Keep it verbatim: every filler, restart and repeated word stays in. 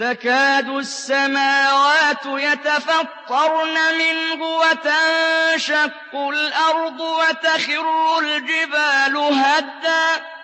تَكَادُ السَّمَاوَاتُ يَتَفَطَّرْنَ مِنْهُ وَتَنشَقُّ الْأَرْضُ وَتَخِرُّ الْجِبَالُ هَدًّا